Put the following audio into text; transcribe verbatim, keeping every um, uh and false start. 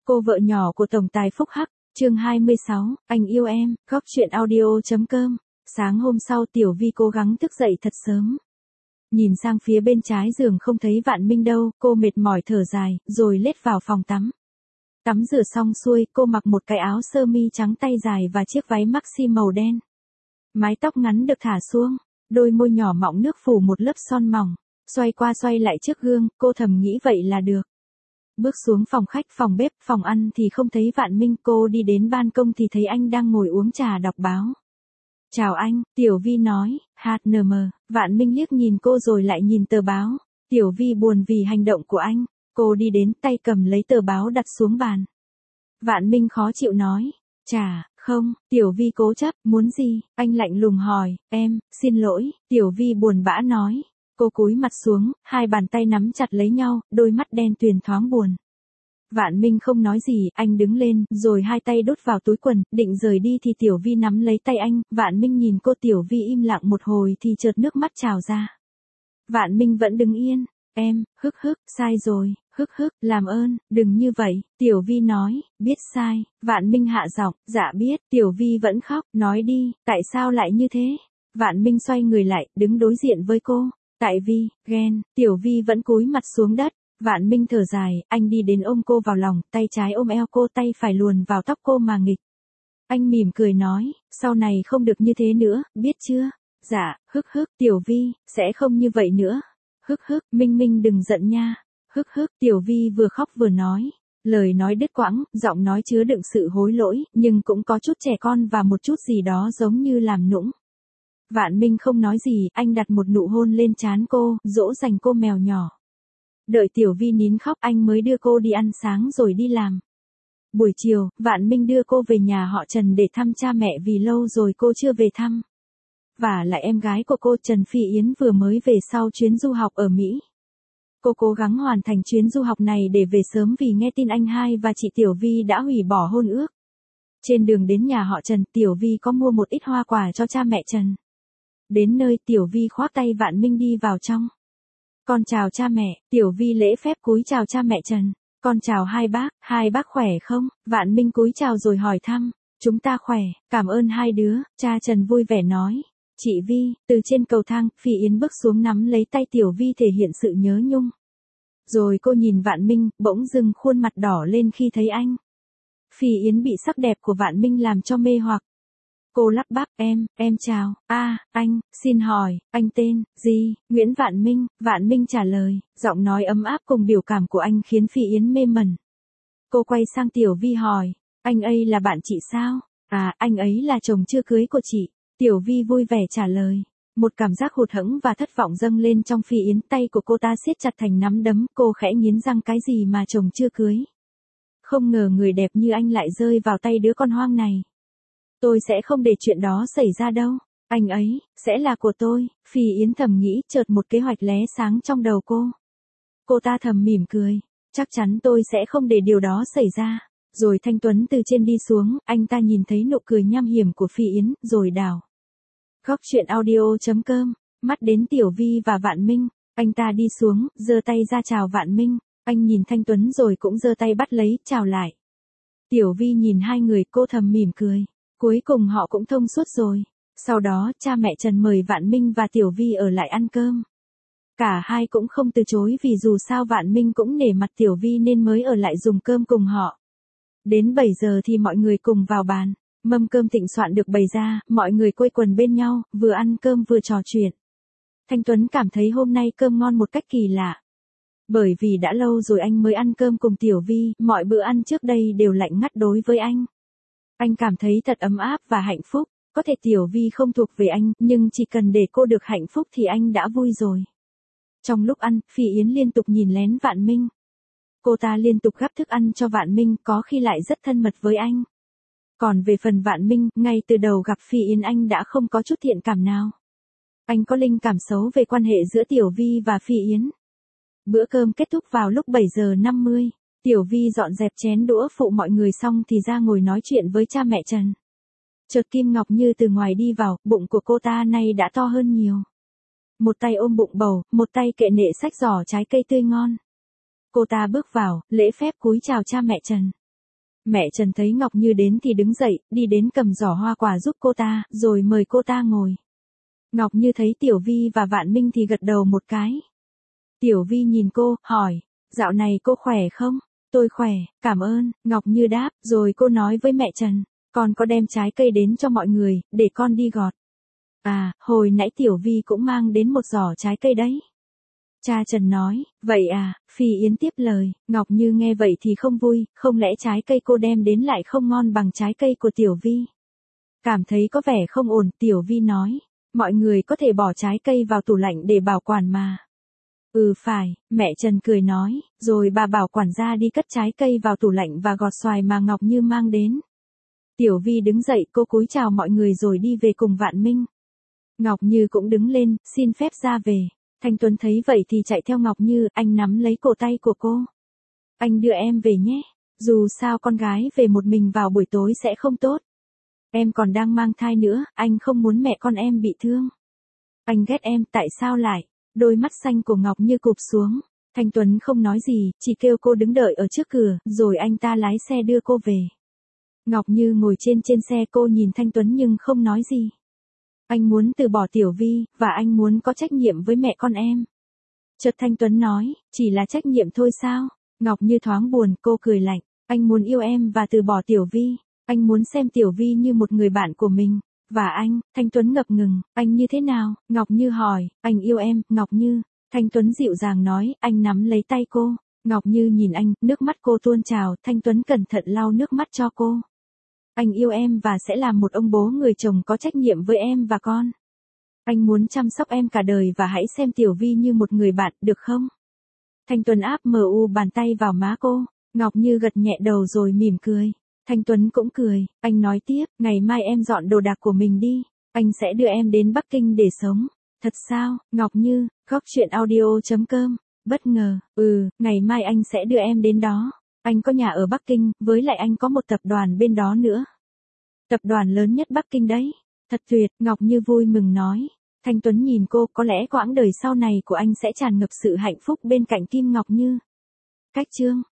Cô vợ nhỏ của tổng tài Phúc Hắc, chương hai mươi sáu, anh yêu em, góc chuyện audio.com. Sáng hôm sau Tiểu Vi cố gắng thức dậy thật sớm. Nhìn sang phía bên trái giường không thấy Vạn Minh đâu, cô mệt mỏi thở dài, rồi lết vào phòng tắm. Tắm rửa xong xuôi, cô mặc một cái áo sơ mi trắng tay dài và chiếc váy maxi màu đen. Mái tóc ngắn được thả xuống, đôi môi nhỏ mọng nước phủ một lớp son mỏng, xoay qua xoay lại trước gương, cô thầm nghĩ vậy là được. Bước xuống phòng khách, phòng bếp, phòng ăn thì không thấy Vạn Minh, cô đi đến ban công thì thấy anh đang ngồi uống trà đọc báo. Chào anh, Tiểu Vi nói, hát en em, Vạn Minh liếc nhìn cô rồi lại nhìn tờ báo. Tiểu Vi buồn vì hành động của anh, cô đi đến tay cầm lấy tờ báo đặt xuống bàn. Vạn Minh khó chịu nói, chà, không, Tiểu Vi cố chấp, muốn gì, anh lạnh lùng hỏi, em, xin lỗi, Tiểu Vi buồn bã nói. Cô cúi mặt xuống, hai bàn tay nắm chặt lấy nhau, đôi mắt đen tuyền thoáng buồn. Vạn Minh không nói gì, anh đứng lên, rồi hai tay đút vào túi quần, định rời đi thì Tiểu Vi nắm lấy tay anh, Vạn Minh nhìn cô. Tiểu Vi im lặng một hồi thì chợt nước mắt trào ra. Vạn Minh vẫn đứng yên, em, hức hức, sai rồi, hức hức, làm ơn, đừng như vậy, Tiểu Vi nói, biết sai, Vạn Minh hạ giọng, dạ biết, Tiểu Vi vẫn khóc, nói đi, tại sao lại như thế? Vạn Minh xoay người lại, đứng đối diện với cô. Tại vì, ghen, Tiểu Vi vẫn cúi mặt xuống đất. Vạn Minh thở dài, anh đi đến ôm cô vào lòng, tay trái ôm eo cô, tay phải luồn vào tóc cô mà nghịch. Anh mỉm cười nói, sau này không được như thế nữa, biết chưa? Dạ, hức hức, Tiểu Vi, sẽ không như vậy nữa. Hức hức, Minh Minh đừng giận nha. Hức hức, Tiểu Vi vừa khóc vừa nói. Lời nói đứt quãng, giọng nói chứa đựng sự hối lỗi, nhưng cũng có chút trẻ con và một chút gì đó giống như làm nũng. Vạn Minh không nói gì, anh đặt một nụ hôn lên trán cô, dỗ dành cô mèo nhỏ. Đợi Tiểu Vi nín khóc anh mới đưa cô đi ăn sáng rồi đi làm. Buổi chiều, Vạn Minh đưa cô về nhà họ Trần để thăm cha mẹ vì lâu rồi cô chưa về thăm. Và lại em gái của cô Trần Phi Yến vừa mới về sau chuyến du học ở Mỹ. Cô cố gắng hoàn thành chuyến du học này để về sớm vì nghe tin anh hai và chị Tiểu Vi đã hủy bỏ hôn ước. Trên đường đến nhà họ Trần, Tiểu Vi có mua một ít hoa quả cho cha mẹ Trần. Đến nơi Tiểu Vi khoác tay Vạn Minh đi vào trong. Con chào cha mẹ, Tiểu Vi lễ phép cúi chào cha mẹ Trần. Con chào hai bác, hai bác khỏe không? Vạn Minh cúi chào rồi hỏi thăm. Chúng ta khỏe, cảm ơn hai đứa, cha Trần vui vẻ nói. Chị Vi, từ trên cầu thang, Phi Yến bước xuống nắm lấy tay Tiểu Vi thể hiện sự nhớ nhung. Rồi cô nhìn Vạn Minh, bỗng dưng khuôn mặt đỏ lên khi thấy anh. Phi Yến bị sắc đẹp của Vạn Minh làm cho mê hoặc. Cô lắp bắp, em, em chào, a, à, anh, xin hỏi, anh tên, gì, Nguyễn Vạn Minh, Vạn Minh trả lời, giọng nói ấm áp cùng biểu cảm của anh khiến Phi Yến mê mẩn. Cô quay sang Tiểu Vi hỏi, anh ấy là bạn chị sao? À, anh ấy là chồng chưa cưới của chị. Tiểu Vi vui vẻ trả lời. Một cảm giác hụt hẫng và thất vọng dâng lên trong Phi Yến, tay của cô ta siết chặt thành nắm đấm, cô khẽ nghiến răng, cái gì mà chồng chưa cưới? Không ngờ người đẹp như anh lại rơi vào tay đứa con hoang này. Tôi sẽ không để chuyện đó xảy ra đâu, anh ấy, sẽ là của tôi, Phi Yến thầm nghĩ, chợt một kế hoạch lóe sáng trong đầu cô. Cô ta thầm mỉm cười, chắc chắn tôi sẽ không để điều đó xảy ra. Rồi Thanh Tuấn từ trên đi xuống, anh ta nhìn thấy nụ cười nham hiểm của Phi Yến, rồi đảo. Góc chuyện audio.com, mắt đến Tiểu Vi và Vạn Minh, anh ta đi xuống, giơ tay ra chào Vạn Minh, anh nhìn Thanh Tuấn rồi cũng giơ tay bắt lấy, chào lại. Tiểu Vi nhìn hai người, cô thầm mỉm cười. Cuối cùng họ cũng thông suốt rồi. Sau đó, cha mẹ Trần mời Vạn Minh và Tiểu Vi ở lại ăn cơm. Cả hai cũng không từ chối vì dù sao Vạn Minh cũng nể mặt Tiểu Vi nên mới ở lại dùng cơm cùng họ. Đến bảy giờ thì mọi người cùng vào bàn. Mâm cơm thịnh soạn được bày ra, mọi người quây quần bên nhau, vừa ăn cơm vừa trò chuyện. Thanh Tuấn cảm thấy hôm nay cơm ngon một cách kỳ lạ. Bởi vì đã lâu rồi anh mới ăn cơm cùng Tiểu Vi, mọi bữa ăn trước đây đều lạnh ngắt đối với anh. Anh cảm thấy thật ấm áp và hạnh phúc, có thể Tiểu Vi không thuộc về anh, nhưng chỉ cần để cô được hạnh phúc thì anh đã vui rồi. Trong lúc ăn, Phi Yến liên tục nhìn lén Vạn Minh. Cô ta liên tục gắp thức ăn cho Vạn Minh, có khi lại rất thân mật với anh. Còn về phần Vạn Minh, ngay từ đầu gặp Phi Yến anh đã không có chút thiện cảm nào. Anh có linh cảm xấu về quan hệ giữa Tiểu Vi và Phi Yến. Bữa cơm kết thúc vào lúc bảy giờ năm mươi. Tiểu Vi dọn dẹp chén đũa phụ mọi người xong thì ra ngồi nói chuyện với cha mẹ Trần. Chợt Kim Ngọc Như từ ngoài đi vào, bụng của cô ta nay đã to hơn nhiều. Một tay ôm bụng bầu, một tay kệ nệ xách giỏ trái cây tươi ngon. Cô ta bước vào, lễ phép cúi chào cha mẹ Trần. Mẹ Trần thấy Ngọc Như đến thì đứng dậy, đi đến cầm giỏ hoa quả giúp cô ta, rồi mời cô ta ngồi. Ngọc Như thấy Tiểu Vi và Vạn Minh thì gật đầu một cái. Tiểu Vi nhìn cô, hỏi, dạo này cô khỏe không? Tôi khỏe, cảm ơn, Ngọc Như đáp, rồi cô nói với mẹ Trần, con có đem trái cây đến cho mọi người, để con đi gọt. À, hồi nãy Tiểu Vi cũng mang đến một giỏ trái cây đấy. Cha Trần nói, vậy à, Phi Yến tiếp lời, Ngọc Như nghe vậy thì không vui, không lẽ trái cây cô đem đến lại không ngon bằng trái cây của Tiểu Vi. Cảm thấy có vẻ không ổn, Tiểu Vi nói, mọi người có thể bỏ trái cây vào tủ lạnh để bảo quản mà. Ừ phải, mẹ Trần cười nói, rồi bà bảo quản gia đi cất trái cây vào tủ lạnh và gọt xoài mà Ngọc Như mang đến. Tiểu Vi đứng dậy, cô cúi chào mọi người rồi đi về cùng Vạn Minh. Ngọc Như cũng đứng lên, xin phép ra về. Thanh Tuấn thấy vậy thì chạy theo Ngọc Như, anh nắm lấy cổ tay của cô. Anh đưa em về nhé, dù sao con gái về một mình vào buổi tối sẽ không tốt. Em còn đang mang thai nữa, anh không muốn mẹ con em bị thương. Anh ghét em, tại sao lại? Đôi mắt xanh của Ngọc Như cụp xuống. Thanh Tuấn không nói gì, chỉ kêu cô đứng đợi ở trước cửa, rồi anh ta lái xe đưa cô về. Ngọc Như ngồi trên trên xe, cô nhìn Thanh Tuấn nhưng không nói gì. Anh muốn từ bỏ Tiểu Vi, và anh muốn có trách nhiệm với mẹ con em. Chợt Thanh Tuấn nói, chỉ là trách nhiệm thôi sao? Ngọc Như thoáng buồn, cô cười lạnh. Anh muốn yêu em và từ bỏ Tiểu Vi. Anh muốn xem Tiểu Vi như một người bạn của mình. Và anh, Thanh Tuấn ngập ngừng, anh như thế nào? Ngọc Như hỏi, anh yêu em, Ngọc Như. Thanh Tuấn dịu dàng nói, anh nắm lấy tay cô. Ngọc Như nhìn anh, nước mắt cô tuôn trào, Thanh Tuấn cẩn thận lau nước mắt cho cô. Anh yêu em và sẽ làm một ông bố người chồng có trách nhiệm với em và con. Anh muốn chăm sóc em cả đời và hãy xem Tiểu Vi như một người bạn, được không? Thanh Tuấn áp mờ u bàn tay vào má cô. Ngọc Như gật nhẹ đầu rồi mỉm cười. Thanh Tuấn cũng cười, anh nói tiếp, ngày mai em dọn đồ đạc của mình đi, anh sẽ đưa em đến Bắc Kinh để sống. Thật sao, Ngọc Như, góc chuyện audio chấm com, bất ngờ, ừ, ngày mai anh sẽ đưa em đến đó. Anh có nhà ở Bắc Kinh, với lại anh có một tập đoàn bên đó nữa. Tập đoàn lớn nhất Bắc Kinh đấy. Thật tuyệt, Ngọc Như vui mừng nói. Thanh Tuấn nhìn cô, có lẽ quãng đời sau này của anh sẽ tràn ngập sự hạnh phúc bên cạnh Kim Ngọc Như. Cách chương